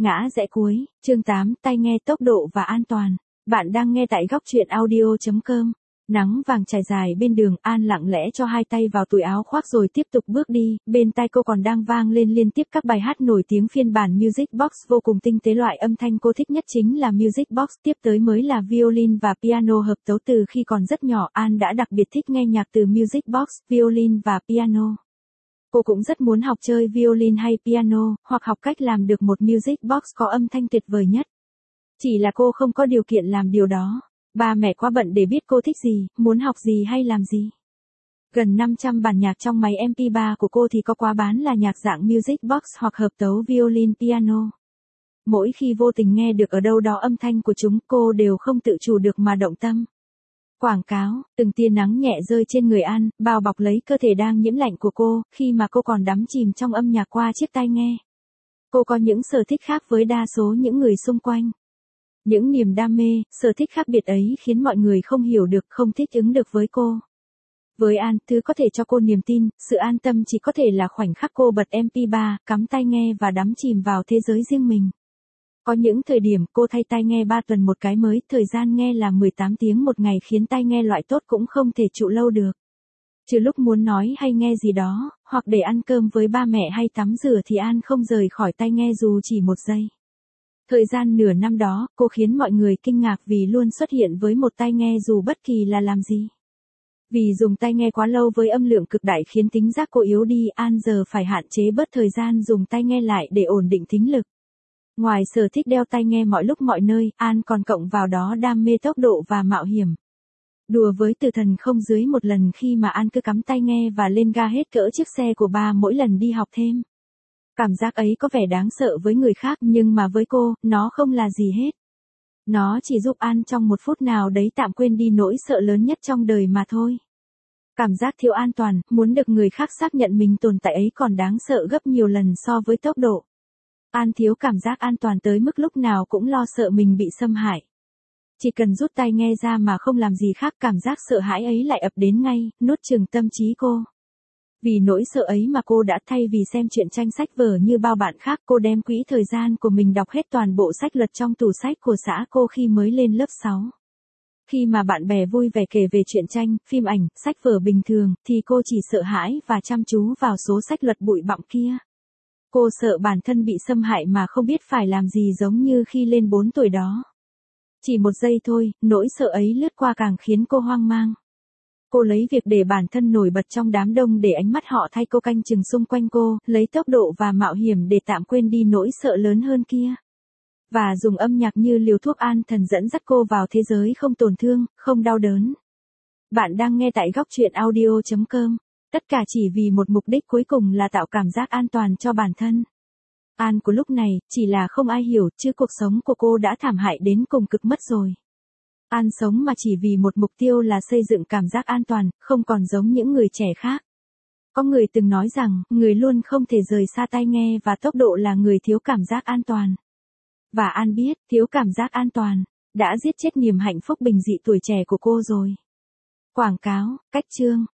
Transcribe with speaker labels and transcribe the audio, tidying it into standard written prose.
Speaker 1: ngã rẽ cuối, chương 8, tai nghe tốc độ và an toàn. Bạn đang nghe tại góc truyện audio.com. Nắng vàng trải dài bên đường, An lặng lẽ cho hai tay vào túi áo khoác rồi tiếp tục bước đi, bên tai cô còn đang vang lên liên tiếp các bài hát nổi tiếng phiên bản Music Box vô cùng tinh tế. Loại âm thanh cô thích nhất chính là Music Box, tiếp tới mới là violin và piano hợp tấu. Từ khi còn rất nhỏ, An đã đặc biệt thích nghe nhạc từ Music Box, violin và piano. Cô cũng rất muốn học chơi violin hay piano, hoặc học cách làm được một Music Box có âm thanh tuyệt vời nhất. Chỉ là cô không có điều kiện làm điều đó. Ba mẹ quá bận để biết cô thích gì, muốn học gì hay làm gì. Gần 500 bản nhạc trong máy MP3 của cô thì có quá bán là nhạc dạng Music Box hoặc hợp tấu violin piano. Mỗi khi vô tình nghe được ở đâu đó âm thanh của chúng, cô đều không tự chủ được mà động tâm. Quảng cáo, từng tia nắng nhẹ rơi trên người An, bao bọc lấy cơ thể đang nhiễm lạnh của cô, khi mà cô còn đắm chìm trong âm nhạc qua chiếc tai nghe. Cô có những sở thích khác với đa số những người xung quanh. Những niềm đam mê, sở thích khác biệt ấy khiến mọi người không hiểu được, không thích ứng được với cô. Với An, thứ có thể cho cô niềm tin, sự an tâm chỉ có thể là khoảnh khắc cô bật MP3, cắm tai nghe và đắm chìm vào thế giới riêng mình. Có những thời điểm cô thay tai nghe 3 tuần một cái mới, thời gian nghe là 18 tiếng một ngày khiến tai nghe loại tốt cũng không thể trụ lâu được. Trừ lúc muốn nói hay nghe gì đó, hoặc để ăn cơm với ba mẹ hay tắm rửa thì An không rời khỏi tai nghe dù chỉ một giây. Thời gian nửa năm đó, cô khiến mọi người kinh ngạc vì luôn xuất hiện với một tai nghe dù bất kỳ là làm gì. Vì dùng tai nghe quá lâu với âm lượng cực đại khiến tính giác cô yếu đi, An giờ phải hạn chế bớt thời gian dùng tai nghe lại để ổn định thính lực. Ngoài sở thích đeo tai nghe mọi lúc mọi nơi, An còn cộng vào đó đam mê tốc độ và mạo hiểm. Đùa với tử thần không dưới một lần khi mà An cứ cắm tai nghe và lên ga hết cỡ chiếc xe của ba mỗi lần đi học thêm. Cảm giác ấy có vẻ đáng sợ với người khác nhưng mà với cô, nó không là gì hết. Nó chỉ giúp An trong một phút nào đấy tạm quên đi nỗi sợ lớn nhất trong đời mà thôi. Cảm giác thiếu an toàn, muốn được người khác xác nhận mình tồn tại ấy còn đáng sợ gấp nhiều lần so với tốc độ. An thiếu cảm giác an toàn tới mức lúc nào cũng lo sợ mình bị xâm hại. Chỉ cần rút tai nghe ra mà không làm gì khác, cảm giác sợ hãi ấy lại ập đến ngay, nuốt chửng tâm trí cô. Vì nỗi sợ ấy mà cô đã thay vì xem truyện tranh sách vở như bao bạn khác, cô đem quỹ thời gian của mình đọc hết toàn bộ sách luật trong tủ sách của xã cô khi mới lên lớp 6. Khi mà bạn bè vui vẻ kể về truyện tranh, phim ảnh, sách vở bình thường, thì cô chỉ sợ hãi và chăm chú vào số sách luật bụi bặm kia. Cô sợ bản thân bị xâm hại mà không biết phải làm gì, giống như khi lên 4 tuổi đó. Chỉ một giây thôi, nỗi sợ ấy lướt qua càng khiến cô hoang mang. Cô lấy việc để bản thân nổi bật trong đám đông để ánh mắt họ thay cô canh chừng xung quanh cô, lấy tốc độ và mạo hiểm để tạm quên đi nỗi sợ lớn hơn kia. Và dùng âm nhạc như liều thuốc an thần dẫn dắt cô vào thế giới không tổn thương, không đau đớn. Bạn đang nghe tại góc truyện audio.com. Tất cả chỉ vì một mục đích cuối cùng là tạo cảm giác an toàn cho bản thân. An của lúc này, chỉ là không ai hiểu, chứ cuộc sống của cô đã thảm hại đến cùng cực mất rồi. An sống mà chỉ vì một mục tiêu là xây dựng cảm giác an toàn, không còn giống những người trẻ khác. Có người từng nói rằng, người luôn không thể rời xa tai nghe và tốc độ là người thiếu cảm giác an toàn. Và An biết, thiếu cảm giác an toàn, đã giết chết niềm hạnh phúc bình dị tuổi trẻ của cô rồi. Quảng cáo, cách chương,